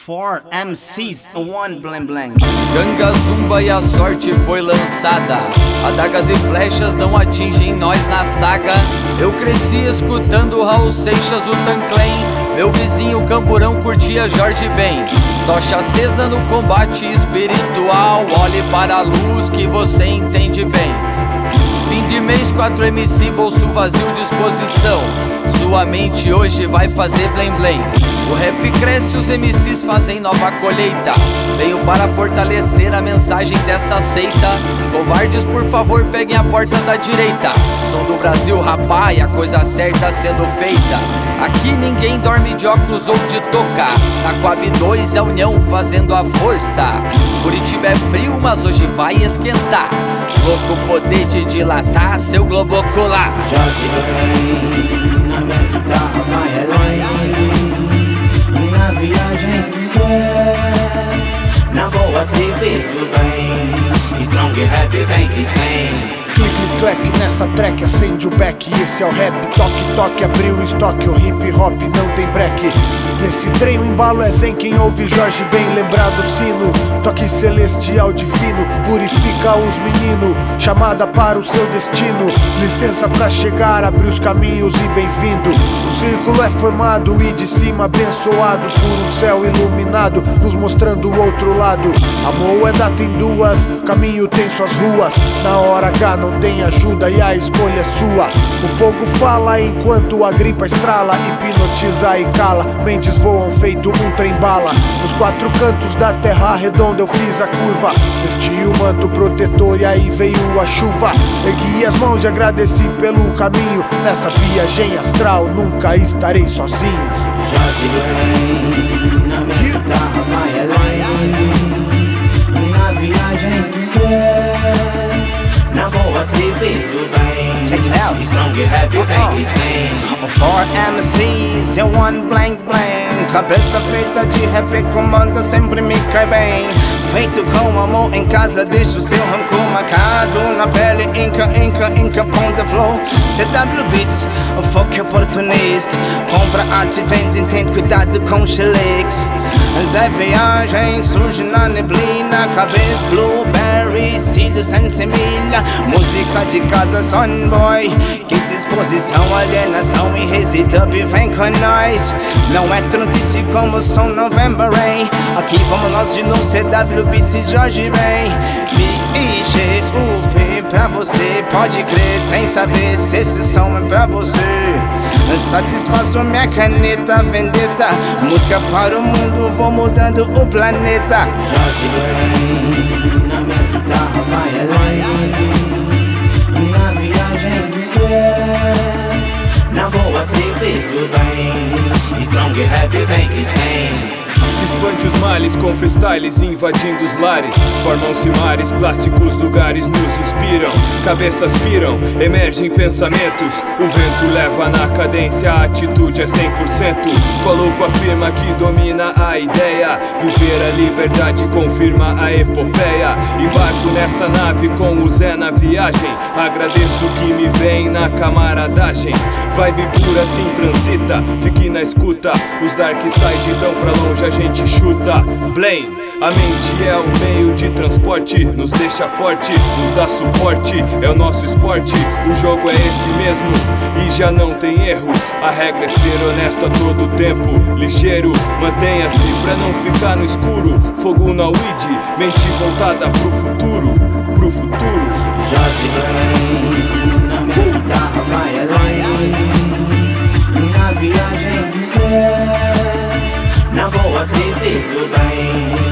4 MCs, one bling bling. Ganga zumba e a sorte foi lançada. Adagas e flechas não atingem nós na saga. Eu cresci escutando Raul Seixas, o Tanclen. Meu vizinho Camburão curtia Jorge Ben. Tocha acesa no combate espiritual. Olhe para a luz que você entende bem. Fim de mês, 4 MC, bolso vazio, disposição. Sua mente hoje vai fazer blém blém. O rap cresce, os MCs fazem nova colheita. Venho para fortalecer a mensagem desta seita. Covardes, por favor, peguem a porta da direita. Som do Brasil, rapaz, a coisa certa sendo feita. Aqui ninguém dorme de óculos ou de tocar. Na Coab 2 é a união fazendo a força. Curitiba é frio, mas hoje vai esquentar. Louco poder de dilatar seu globo ocular. Jorge Ben, na minha guitarra vai além. Na viagem do céu, na boa trip tudo bem. Strong rap vem que tem. Click clack nessa track, acende o back, esse é o rap. Toque toque, abriu o estoque, o hip hop não tem break. Nesse trem o embalo é zen, quem ouve Jorge Ben lembrar do sino. Toque celestial divino, purifica os meninos. Chamada para o seu destino, licença pra chegar, abre os caminhos e bem-vindo. O círculo é formado e de cima abençoado por um céu iluminado, nos mostrando o outro lado. A moeda tem duas, caminho tem suas ruas. Na hora H não tem ajuda e a escolha é sua. O fogo fala enquanto a gripa estrala, hipnotiza e cala. Mentes voam feito um trem-bala. Nos 4 cantos da terra redonda eu fiz a curva. Vesti o manto protetor e aí veio a chuva. Ergui as mãos e agradeci pelo caminho. Nessa viagem astral nunca estarei sozinho. Jorge Ben, na minha guitarra vai além. Na viagem do céu, na boa trip tudo bem. Check it out. Strong rap vem que tem. 4 MCs, one blank blank. Cabeça feita de rap, comanda sempre me cai bem. Feito com amor em casa, deixa o seu rancor marcado na pele. Inca, ponta flow. CW Beats, o foco oportunista. Compra arte, vende, entende, cuidado com xilix. Zé Viagem surge na neblina. Cabeça blueberry, cílios sem semilha. Música de casa, son boy. Que disposição, alienação e resi up, vem com nós. Não é triste como som November Rain. Aqui vamos nós de novo, CW Beats e Jorge Ben. B-I-G-U-P pra você, pode crer, sem saber se esse som é pra você. Satisfaço minha caneta, vendetta. Música para o mundo, vou mudando o planeta. Jorge Ben, na minha guitarra vai além. Na viagem do céu, na boa trip tudo bem. Strong rap vem que tem. Espante os males com freestyles invadindo os lares. Formam-se mares, clássicos lugares nos inspiram. Cabeças piram, emergem pensamentos. O vento leva na cadência, a atitude é 100%. Coloco afirma que domina a ideia. Viver a liberdade confirma a epopeia. Embarco nessa nave com o Zé na viagem. Agradeço que me vem na camaradagem. Vibe pura assim transita, fique na escuta. Os dark side então pra longe a gente chuta. Blame, a mente é o meio de transporte. Nos deixa forte, nos dá suporte. É o nosso esporte, o jogo é esse mesmo e já não tem erro. A regra é ser honesto a todo tempo. Ligeiro, mantenha-se pra não ficar no escuro. Fogo na weed, mente voltada pro futuro. Pro futuro. Jorge Ben, na minha guitarra vai além. Na viagem do céu, na boa trip tudo bem.